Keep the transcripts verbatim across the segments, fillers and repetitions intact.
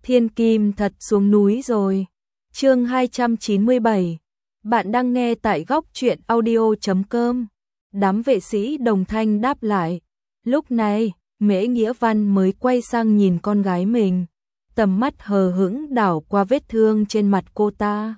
Thiên kim thật xuống núi rồi. Chương hai trăm chín mươi bảy. Bạn đang nghe tại góc truyện audio chấm com. Đám vệ sĩ đồng thanh đáp lại. Lúc này, Mễ Nghĩa Văn mới quay sang nhìn con gái mình, tầm mắt hờ hững đảo qua vết thương trên mặt cô ta.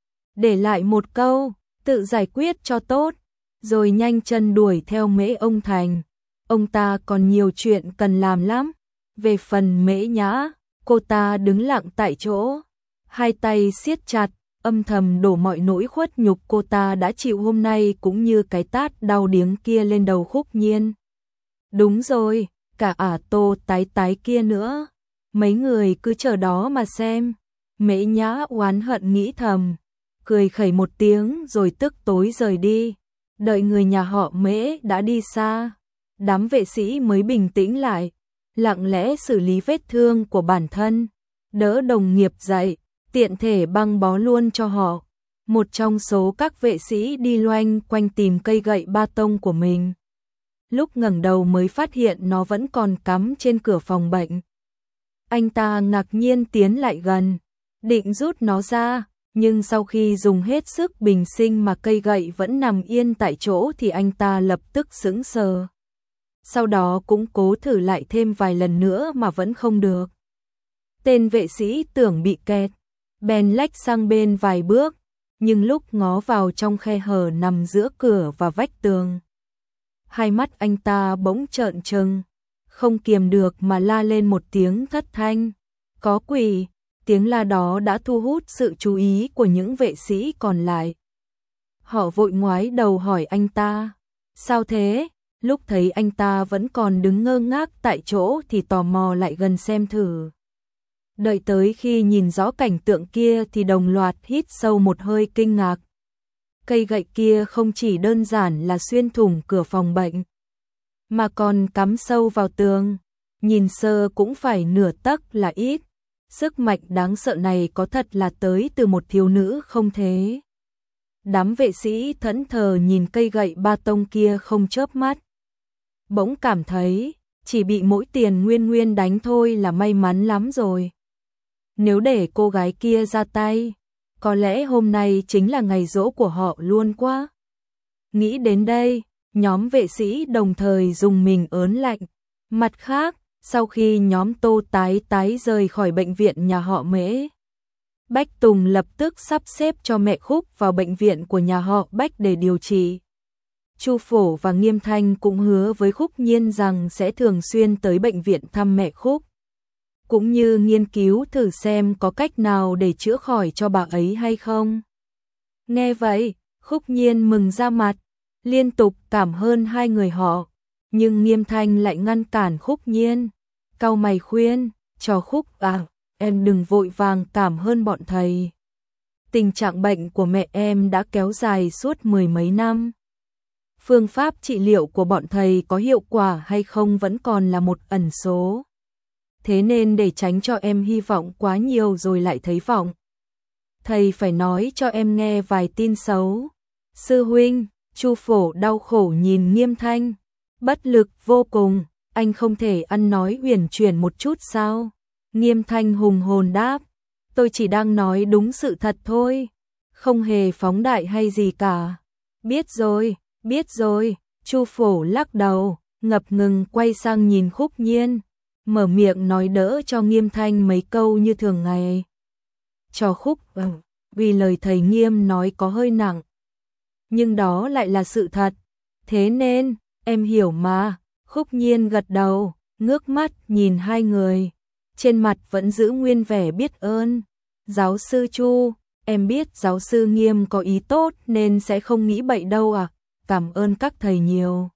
Để lại một câu, tự giải quyết cho tốt, rồi nhanh chân đuổi theo Mễ ông Thành. Ông ta còn nhiều chuyện cần làm lắm. Về phần Mễ Nhã, cô ta đứng lặng tại chỗ, hai tay siết chặt, âm thầm đổ mọi nỗi khuất nhục cô ta đã chịu hôm nay cũng như cái tát đau điếng kia lên đầu Khúc Nhiên. Đúng rồi, cả ả Tô Tái Tái kia nữa. Mấy người cứ chờ đó mà xem. Mễ Nhã oán hận nghĩ thầm, cười khẩy một tiếng rồi tức tối rời đi. Đợi người nhà họ Mễ đã đi xa, đám vệ sĩ mới bình tĩnh lại, lặng lẽ xử lý vết thương của bản thân, đỡ đồng nghiệp dậy, tiện thể băng bó luôn cho họ. Một trong số các vệ sĩ đi loanh quanh tìm cây gậy ba tông của mình. Lúc ngẩng đầu mới phát hiện nó vẫn còn cắm trên cửa phòng bệnh. Anh ta ngạc nhiên tiến lại gần, định rút nó ra, nhưng sau khi dùng hết sức bình sinh mà cây gậy vẫn nằm yên tại chỗ thì anh ta lập tức sững sờ. Sau đó cũng cố thử lại thêm vài lần nữa mà vẫn không được. Tên vệ sĩ tưởng bị kẹt, bèn lách sang bên vài bước, nhưng lúc ngó vào trong khe hở nằm giữa cửa và vách tường, hai mắt anh ta bỗng trợn trừng, không kiềm được mà la lên một tiếng thất thanh. Có quỷ! Tiếng la đó đã thu hút sự chú ý của những vệ sĩ còn lại. Họ vội ngoái đầu hỏi anh ta, sao thế? Lúc thấy anh ta vẫn còn đứng ngơ ngác tại chỗ thì tò mò lại gần xem thử. Đợi tới khi nhìn rõ cảnh tượng kia thì đồng loạt hít sâu một hơi kinh ngạc. Cây gậy kia không chỉ đơn giản là xuyên thủng cửa phòng bệnh, mà còn cắm sâu vào tường, nhìn sơ cũng phải nửa tấc là ít. Sức mạnh đáng sợ này có thật là tới từ một thiếu nữ không thế? Đám vệ sĩ thẫn thờ nhìn cây gậy ba tông kia không chớp mắt. Bỗng cảm thấy, chỉ bị mỗi tiền nguyên nguyên đánh thôi là may mắn lắm rồi. Nếu để cô gái kia ra tay, có lẽ hôm nay chính là ngày giỗ của họ luôn quá. Nghĩ đến đây, nhóm vệ sĩ đồng thời dùng mình ớn lạnh. Mặt khác, sau khi nhóm Tô Tái Tái rời khỏi bệnh viện nhà họ Mễ, Bách Tùng lập tức sắp xếp cho mẹ Khúc vào bệnh viện của nhà họ Bách để điều trị. Chu Phổ và Nghiêm Thanh cũng hứa với Khúc Nhiên rằng sẽ thường xuyên tới bệnh viện thăm mẹ Khúc, cũng như nghiên cứu thử xem có cách nào để chữa khỏi cho bà ấy hay không. Nghe vậy, Khúc Nhiên mừng ra mặt, liên tục cảm ơn hai người họ, nhưng Nghiêm Thanh lại ngăn cản Khúc Nhiên, cau mày khuyên, cho Khúc à, em đừng vội vàng cảm ơn bọn thầy. Tình trạng bệnh của mẹ em đã kéo dài suốt mười mấy năm. Phương pháp trị liệu của bọn thầy có hiệu quả hay không vẫn còn là một ẩn số. Thế nên để tránh cho em hy vọng quá nhiều rồi lại thấy vọng, thầy phải nói cho em nghe vài tin xấu. Sư huynh, Chu Phổ đau khổ nhìn Nghiêm Thanh, bất lực vô cùng, anh không thể ăn nói uyển chuyển một chút sao? Nghiêm Thanh hùng hồn đáp, tôi chỉ đang nói đúng sự thật thôi, không hề phóng đại hay gì cả. Biết rồi, biết rồi, Chu Phổ lắc đầu, ngập ngừng quay sang nhìn Khúc Nhiên, mở miệng nói đỡ cho Nghiêm Thanh mấy câu như thường ngày. Cho Khúc, ừ, vì lời thầy Nghiêm nói có hơi nặng, nhưng đó lại là sự thật, thế nên, em hiểu mà. Khúc Nhiên gật đầu, ngước mắt nhìn hai người, trên mặt vẫn giữ nguyên vẻ biết ơn. Giáo sư Chu, em biết giáo sư Nghiêm có ý tốt nên sẽ không nghĩ bậy đâu à, cảm ơn các thầy nhiều.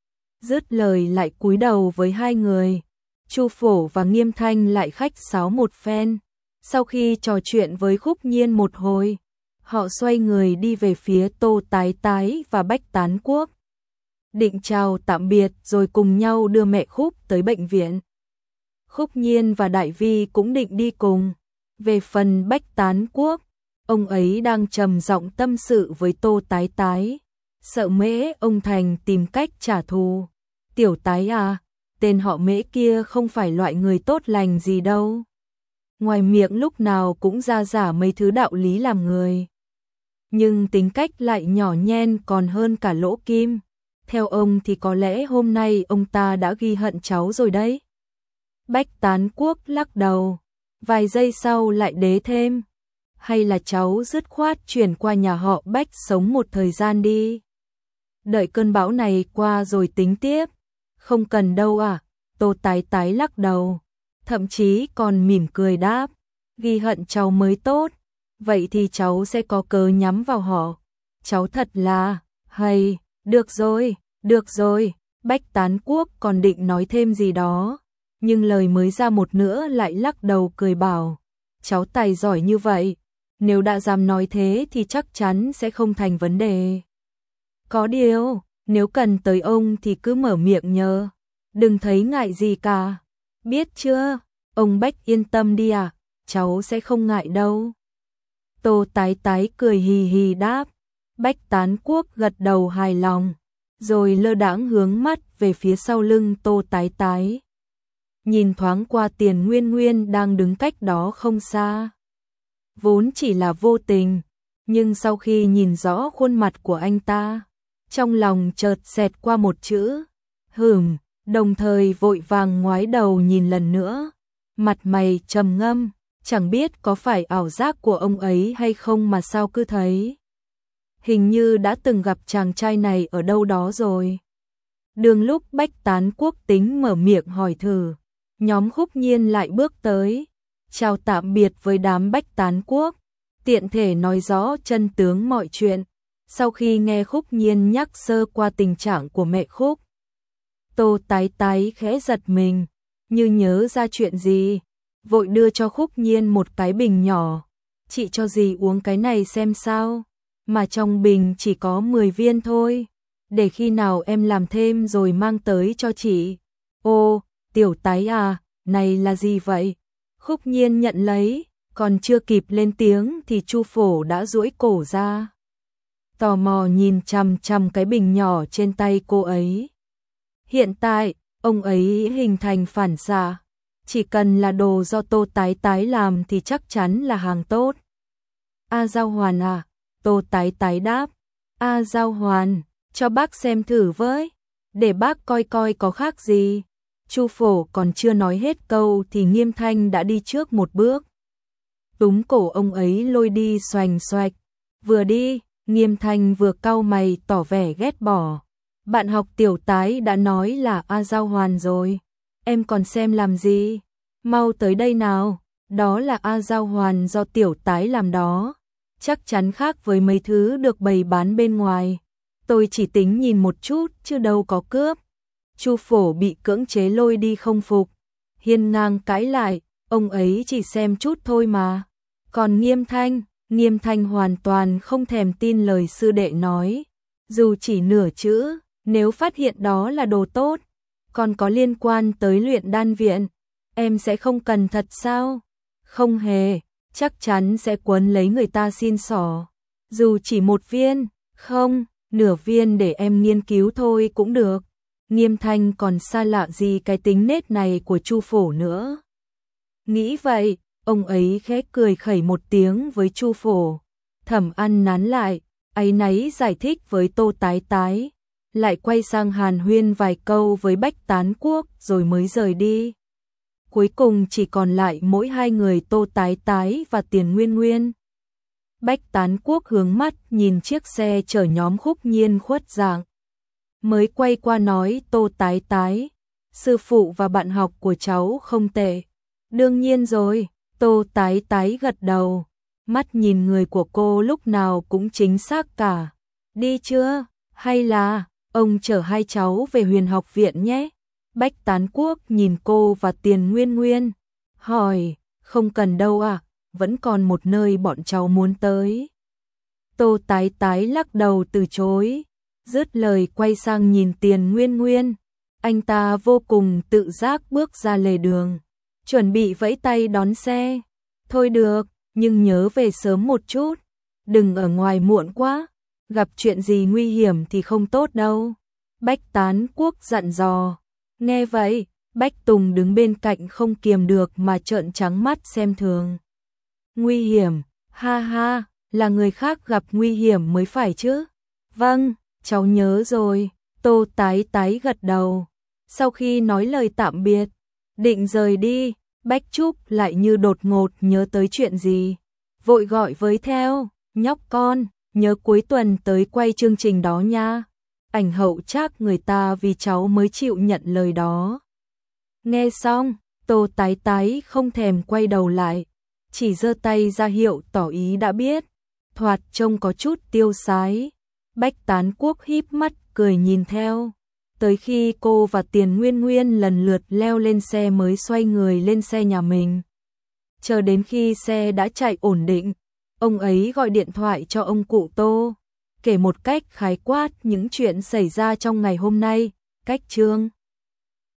Dứt lời lại cúi đầu với hai người, Chu Phổ và Nghiêm Thanh lại khách sáo một phen. Sau khi trò chuyện với Khúc Nhiên một hồi, họ xoay người đi về phía Tô Tái Tái và Bách Tán Quốc, định chào tạm biệt rồi cùng nhau đưa mẹ Khúc tới bệnh viện. Khúc Nhiên và Đại Vi cũng định đi cùng. Về phần Bách Tán Quốc, ông ấy đang trầm giọng tâm sự với Tô Tái Tái, sợ Mễ ông Thành tìm cách trả thù. Tiểu Tái à, tên họ Mễ kia không phải loại người tốt lành gì đâu. ngoài miệng lúc nào cũng ra giả mấy thứ đạo lý làm người. Nhưng tính cách lại nhỏ nhen còn hơn cả lỗ kim. Theo ông thì có lẽ hôm nay ông ta đã ghi hận cháu rồi đấy. Bách Tán Quốc lắc đầu, vài giây sau lại đế thêm. Hay là cháu dứt khoát chuyển qua nhà họ Bách sống một thời gian đi. Đợi cơn bão này qua rồi tính tiếp. Không cần đâu à, Tô Tái Tái lắc đầu. Thậm chí còn mỉm cười đáp, ghi hận cháu mới tốt. Vậy thì cháu sẽ có cớ nhắm vào họ. Cháu thật là, hay, được rồi, được rồi. Bách Tán Quốc còn định nói thêm gì đó. Nhưng lời mới ra một nữa lại lắc đầu cười bảo, cháu tài giỏi như vậy. Nếu đã dám nói thế thì chắc chắn sẽ không thành vấn đề. Có điều, nếu cần tới ông thì cứ mở miệng nhờ. Đừng thấy ngại gì cả. Biết chưa? Ông Bách yên tâm đi à, cháu sẽ không ngại đâu. Tô Tái Tái cười hì hì đáp. Bách Tán Quốc gật đầu hài lòng, rồi lơ đãng hướng mắt về phía sau lưng Tô Tái Tái. Nhìn thoáng qua Tiền Nguyên Nguyên đang đứng cách đó không xa. Vốn chỉ là vô tình, nhưng sau khi nhìn rõ khuôn mặt của anh ta, trong lòng chợt xẹt qua một chữ, hửm, đồng thời vội vàng ngoái đầu nhìn lần nữa. Mặt mày trầm ngâm, chẳng biết có phải ảo giác của ông ấy hay không mà sao cứ thấy. Hình như đã từng gặp chàng trai này ở đâu đó rồi. Đường lúc Bách Tán Quốc tính mở miệng hỏi thử, nhóm Khúc Nhiên lại bước tới, chào tạm biệt với đám Bách Tán Quốc, tiện thể nói rõ chân tướng mọi chuyện. Sau khi nghe Khúc Nhiên nhắc sơ qua tình trạng của mẹ Khúc, Tô Tái Tái khẽ giật mình, như nhớ ra chuyện gì, vội đưa cho Khúc Nhiên một cái bình nhỏ. Chị cho dì uống cái này xem sao, mà trong bình chỉ có mười viên thôi, để khi nào em làm thêm rồi mang tới cho chị. Ô, Tiểu Tái à, này là gì vậy? Khúc Nhiên nhận lấy, còn chưa kịp lên tiếng thì Chu Phổ đã duỗi cổ ra, tò mò nhìn chằm chằm cái bình nhỏ trên tay cô ấy. Hiện tại, ông ấy hình thành phản xạ, chỉ cần là đồ do Tô Tái Tái làm thì chắc chắn là hàng tốt. A Giao Hoàn à? Tô Tái Tái đáp. A Giao Hoàn, cho bác xem thử với, để bác coi coi có khác gì. Chu Phổ còn chưa nói hết câu thì Nghiêm Thanh đã đi trước một bước, túm cổ ông ấy lôi đi xoành xoạch. Vừa đi, Nghiêm Thanh vừa cau mày tỏ vẻ ghét bỏ. Bạn học Tiểu Tái đã nói là A Giao Hoàn rồi, em còn xem làm gì? Mau tới đây nào, đó là A Giao Hoàn do Tiểu Tái làm đó, chắc chắn khác với mấy thứ được bày bán bên ngoài. Tôi chỉ tính nhìn một chút chứ đâu có cướp. Chu Phổ bị cưỡng chế lôi đi không phục, hiên ngang cãi lại, ông ấy chỉ xem chút thôi mà. Còn Nghiêm Thanh, Nghiêm Thanh hoàn toàn không thèm tin lời sư đệ nói, dù chỉ nửa chữ. Nếu phát hiện đó là đồ tốt, còn có liên quan tới luyện đan viện, em sẽ không cần thật sao? Không hề, chắc chắn sẽ quấn lấy người ta xin xỏ. Dù chỉ một viên, không, nửa viên để em nghiên cứu thôi cũng được. Nghiêm Thanh còn xa lạ gì cái tính nết này của Chu Phổ nữa. Nghĩ vậy, ông ấy khẽ cười khẩy một tiếng với Chu Phổ. Thẩm Ăn nán lại, áy náy giải thích với Tô Tái Tái, lại quay sang hàn huyên vài câu với Bách Tán Quốc rồi mới rời đi. Cuối cùng chỉ còn lại mỗi hai người Tô Tái Tái và Tiền Nguyên Nguyên. Bách Tán Quốc hướng mắt nhìn chiếc xe chở nhóm Khúc Nhiên khuất dạng, mới quay qua nói Tô Tái Tái, sư phụ và bạn học của cháu không tệ. Đương nhiên rồi, Tô Tái Tái gật đầu, mắt nhìn người của cô lúc nào cũng chính xác cả. Đi chưa? Hay là ông chở hai cháu về Huyền Học Viện nhé? Bách Tán Quốc nhìn cô và Tiền Nguyên Nguyên, hỏi, không cần đâu à, vẫn còn một nơi bọn cháu muốn tới. Tô Tái Tái lắc đầu từ chối, dứt lời quay sang nhìn Tiền Nguyên Nguyên. Anh ta vô cùng tự giác bước ra lề đường, chuẩn bị vẫy tay đón xe. Thôi được, nhưng nhớ về sớm một chút, đừng ở ngoài muộn quá, gặp chuyện gì nguy hiểm thì không tốt đâu. Bách Tán Quốc dặn dò. Nghe vậy, Bách Tùng đứng bên cạnh không kiềm được mà trợn trắng mắt xem thường. Nguy hiểm, ha ha, là người khác gặp nguy hiểm mới phải chứ. Vâng, cháu nhớ rồi, Tô Tái Tái gật đầu. Sau khi nói lời tạm biệt, định rời đi, Bách Trúc lại như đột ngột nhớ tới chuyện gì. Vội gọi với theo, nhóc con, nhớ cuối tuần tới quay chương trình đó nha. Ảnh hậu chắc người ta vì cháu mới chịu nhận lời đó. Nghe xong, Tô Tái Tái không thèm quay đầu lại, chỉ giơ tay ra hiệu tỏ ý đã biết. Thoạt trông có chút tiêu sái. Bách Tán Quốc híp mắt cười nhìn theo. Tới khi cô và Tiền Nguyên Nguyên lần lượt leo lên xe mới xoay người lên xe nhà mình. Chờ đến khi xe đã chạy ổn định, ông ấy gọi điện thoại cho ông cụ Tô, kể một cách khái quát những chuyện xảy ra trong ngày hôm nay. Cách chương